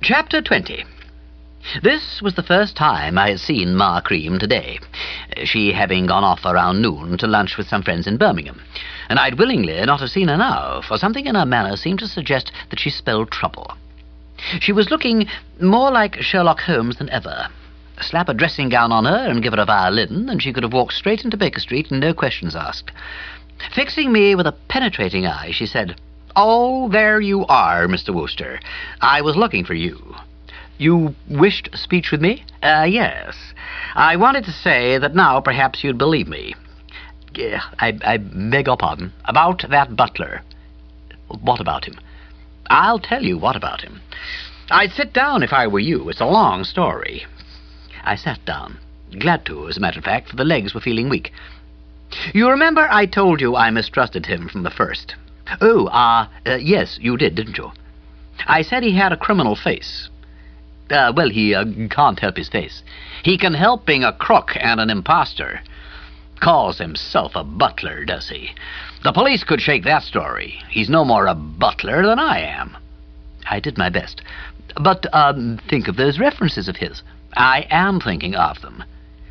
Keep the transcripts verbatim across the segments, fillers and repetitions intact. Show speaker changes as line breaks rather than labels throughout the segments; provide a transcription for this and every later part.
Chapter twenty. This was the first time I had seen Ma Cream today, she having gone off around noon to lunch with some friends in Birmingham, and I'd willingly not have seen her now, for something in her manner seemed to suggest that she spelled trouble. She was looking more like Sherlock Holmes than ever. Slap a dressing gown on her and give her a violin, and she could have walked straight into Baker Street and no questions asked. Fixing me with a penetrating eye, she said, "Oh, there you are, Mister Wooster. I was looking for you. You wished speech with me? Uh, yes. I wanted to say that now perhaps you'd believe me. Yeah, I, I beg your pardon. About that butler." "What about him?" "I'll tell you what about him. I'd sit down if I were you. It's a long story." I sat down. Glad to, as a matter of fact, for the legs were feeling weak. "You remember I told you I mistrusted him from the first?" "Oh, ah, uh, uh, yes, you did, didn't you?" "I said he had a criminal face." Uh, well, he uh, can't help his face. He can help being a crook and an impostor. Calls himself a butler, does he? The police could shake that story. He's no more a butler than I am." I did my best. "But um, think of those references of his." "I am thinking of them.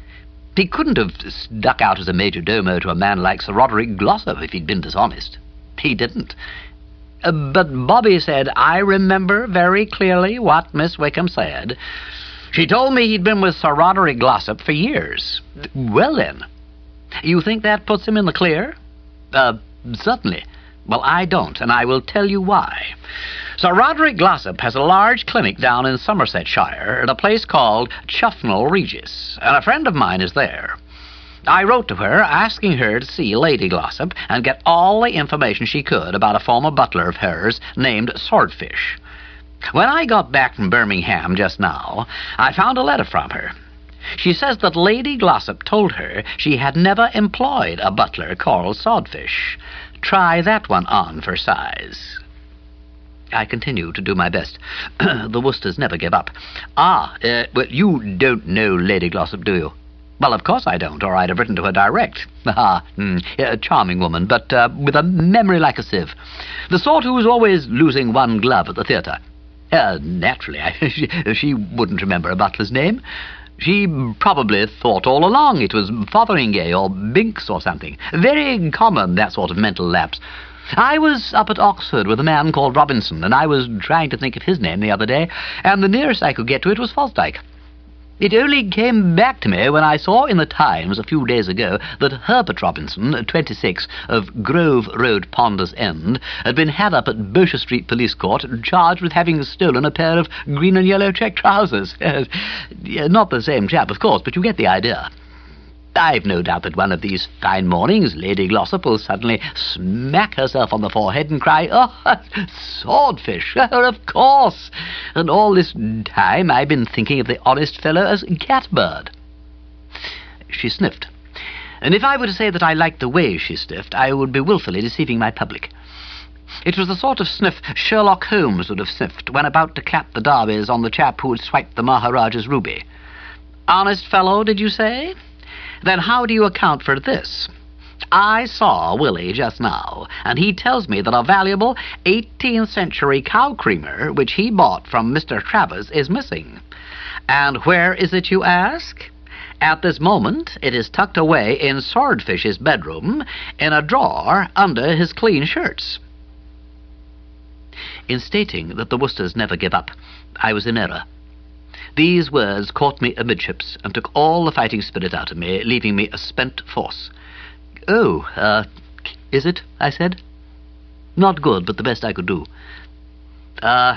He couldn't have stuck out as a major domo to a man like Sir Roderick Glossop if he'd been dishonest. He didn't. Uh, but Bobby said, I remember very clearly what Miss Wickham said. She told me he'd been with Sir Roderick Glossop for years." "Well, then, you think that puts him in the clear?" Uh, certainly. "Well, I don't, and I will tell you why. Sir Roderick Glossop has a large clinic down in Somersetshire at a place called Chuffnell Regis, and a friend of mine is there. I wrote to her asking her to see Lady Glossop and get all the information she could about a former butler of hers named Swordfish. When I got back from Birmingham just now, I found a letter from her. She says that Lady Glossop told her she had never employed a butler called Swordfish. Try that one on for size." I continued to do my best. The Woosters never give up. "Ah, uh, well, you don't know Lady Glossop, do you?" "Well, of course I don't, or I'd have written to her direct." "Ah, mm, a charming woman, but uh, with a memory like a sieve. The sort who's always losing one glove at the theatre. Uh, naturally, I, she, she wouldn't remember a butler's name. She probably thought all along it was Fotheringay or Binks or something. Very common, that sort of mental lapse. I was up at Oxford with a man called Robinson, and I was trying to think of his name the other day, and the nearest I could get to it was Fosdyke. It only came back to me when I saw in the Times a few days ago that Herbert Robinson, twenty-six, of Grove Road, Ponders End, had been had up at Bosher Street Police Court, charged with having stolen a pair of green and yellow check trousers. Not the same chap, of course, but you get the idea. I've no doubt that one of these fine mornings Lady Glossop will suddenly smack herself on the forehead and cry, 'Oh, Swordfish, of course!' And all this time I've been thinking of the honest fellow as Catbird." She sniffed. And if I were to say that I liked the way she sniffed, I would be wilfully deceiving my public. It was the sort of sniff Sherlock Holmes would have sniffed when about to clap the darbies on the chap who had swiped the Maharaja's ruby. "Honest fellow, did you say? Then how do you account for this? I saw Willie just now, and he tells me that a valuable eighteenth century cow creamer, which he bought from Mister Travers, is missing. And where is it, you ask? At this moment, it is tucked away in Swordfish's bedroom, in a drawer under his clean shirts." In stating that the Woosters never give up, I was in error. These words caught me amidships and took all the fighting spirit out of me, leaving me a spent force. "Oh, uh, is it?" I said. Not good, but the best I could do. Uh,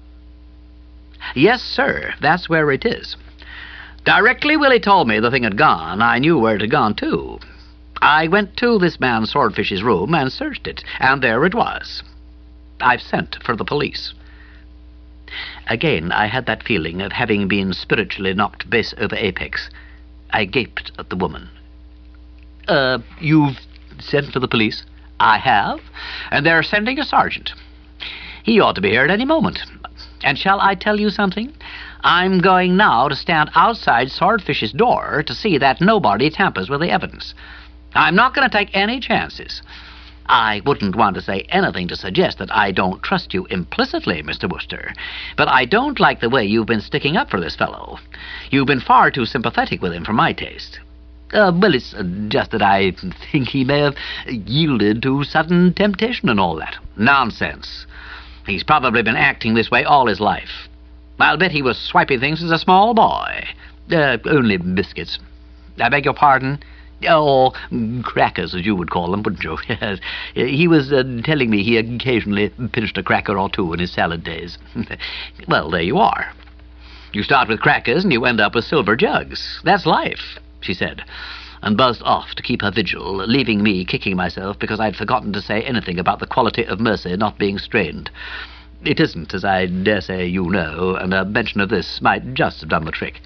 yes, sir, that's where it is. Directly Willie told me the thing had gone, I knew where it had gone, too. I went to this man Swordfish's room and searched it, and there it was. I've sent for the police." Again, I had that feeling of having been spiritually knocked base over apex. I gaped at the woman. Uh, you've sent for the police?" "I have, and they're sending a sergeant. He ought to be here at any moment. And shall I tell you something? I'm going now to stand outside Swordfish's door to see that nobody tampers with the evidence. I'm not going to take any chances. I wouldn't want to say anything to suggest that I don't trust you implicitly, Mister Wooster, but I don't like the way you've been sticking up for this fellow. You've been far too sympathetic with him for my taste. Uh, well, it's uh, just that I think he may have yielded to sudden temptation and all that. Nonsense. He's probably been acting this way all his life. I'll bet he was swiping things as a small boy. Uh, only biscuits. I beg your pardon? Or crackers, as you would call them, wouldn't you? Yes. He was uh, telling me he occasionally pinched a cracker or two in his salad days. Well, there you are. You start with crackers and you end up with silver jugs. That's life, she said, and buzzed off to keep her vigil, leaving me kicking myself because I'd forgotten to say anything about the quality of mercy not being strained. It isn't, as I dare say you know, and a mention of this might just have done the trick.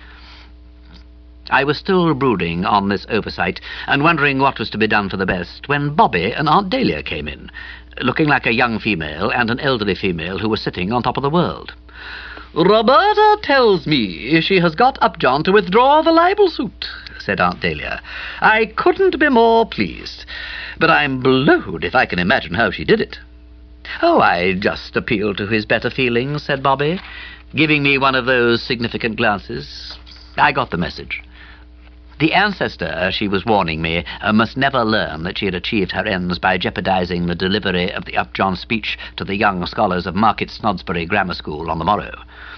I was still brooding on this oversight and wondering what was to be done for the best when Bobby and Aunt Dahlia came in, looking like a young female and an elderly female who were sitting on top of the world. "Roberta tells me she has got Upjohn to withdraw the libel suit," said Aunt Dahlia. "I couldn't be more pleased, but I'm blowed if I can imagine how she did it." "Oh, I just appealed to his better feelings," said Bobby, giving me one of those significant glances. I got the message. The ancestor, she was warning me, uh, must never learn that she had achieved her ends by jeopardizing the delivery of the Upjohn speech to the young scholars of Market Snodsbury Grammar School on the morrow.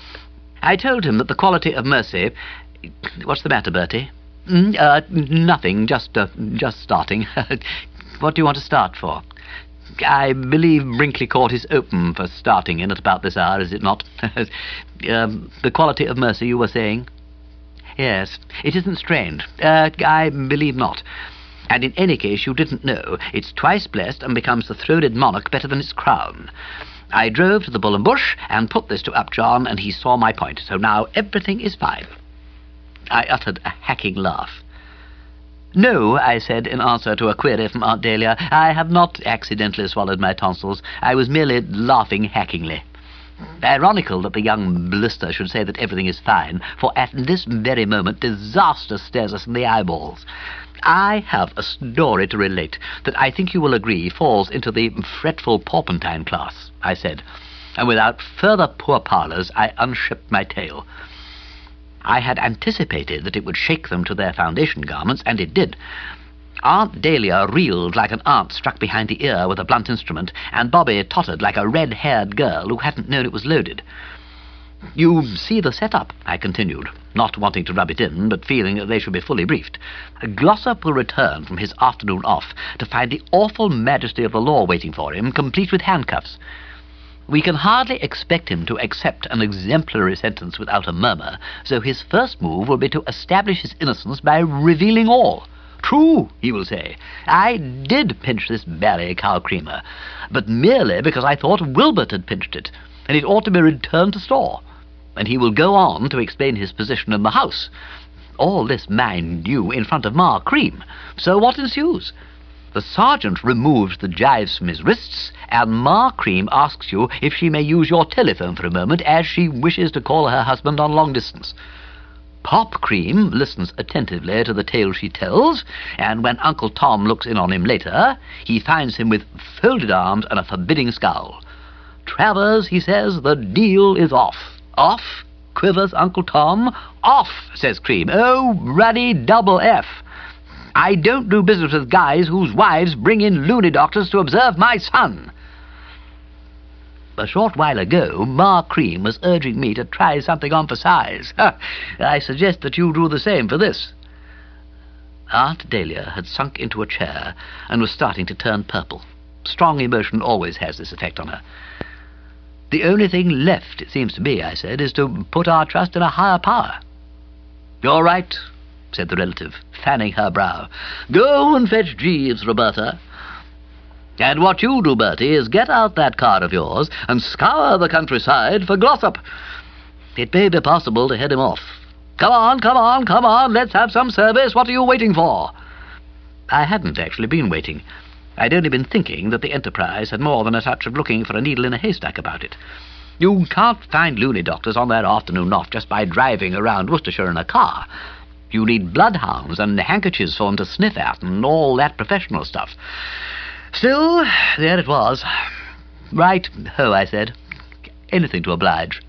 I told him that the quality of mercy... What's the matter, Bertie? Mm, uh, nothing, just, uh, just starting. What do you want to start for? I believe Brinkley Court is open for starting in at about this hour, is it not? um, the quality of mercy, you were saying? Yes, it isn't strained. Uh, I believe not. And in any case, you didn't know. It's twice blessed and becomes the throned monarch better than its crown. I drove to the Bull and Bush and put this to Upjohn, and he saw my point. So now everything is fine. I uttered a hacking laugh. "No," I said in answer to a query from Aunt Dahlia, "I have not accidentally swallowed my tonsils. I was merely laughing hackingly." Ironical that the young blister should say that everything is fine, for at this very moment disaster stares us in the eyeballs. I have a story to relate that I think you will agree falls into the fretful porpentine class, I said, and without further pourparlers I unshipped my tale. I had anticipated that it would shake them to their foundation garments, and it did. Aunt Dahlia reeled like an ant struck behind the ear with a blunt instrument, and Bobby tottered like a red-haired girl who hadn't known it was loaded. "You see the setup," I continued, not wanting to rub it in, but feeling that they should be fully briefed. "Glossop will return from his afternoon off to find the awful majesty of the law waiting for him, complete with handcuffs. We can hardly expect him to accept an exemplary sentence without a murmur, so his first move will be to establish his innocence by revealing all. 'True,' he will say, 'I did pinch this Barry cow creamer, but merely because I thought Wilbert had pinched it, and it ought to be returned to store.' And he will go on to explain his position in the house. All this, mind you, in front of Ma Cream. So what ensues? The sergeant removes the gyves from his wrists, and Ma Cream asks you if she may use your telephone for a moment, as she wishes to call her husband on long distance. Pop Cream listens attentively to the tale she tells, and when Uncle Tom looks in on him later, he finds him with folded arms and a forbidding scowl. 'Travers,' he says, 'the deal is off.' 'Off?' quivers Uncle Tom. 'Off,' says Cream. 'Oh, ruddy double F. I don't do business with guys whose wives bring in loony doctors to observe my son.' A short while ago, Ma Cream was urging me to try something on for size. I suggest that you do the same for this." Aunt Dahlia had sunk into a chair and was starting to turn purple. Strong emotion always has this effect on her. "The only thing left, it seems to me," I said, "is to put our trust in a higher power." "You're right," said the relative, fanning her brow. "Go and fetch Jeeves, Roberta. And what you do, Bertie, is get out that car of yours and scour the countryside for Glossop. It may be possible to head him off. Come on, come on, come on, let's have some service. What are you waiting for?" I hadn't actually been waiting. I'd only been thinking that the enterprise had more than a touch of looking for a needle in a haystack about it. You can't find loony doctors on their afternoon off just by driving around Worcestershire in a car. You need bloodhounds and handkerchiefs for them to sniff at and all that professional stuff. Still, there it was. Right ho, I said. Anything to oblige.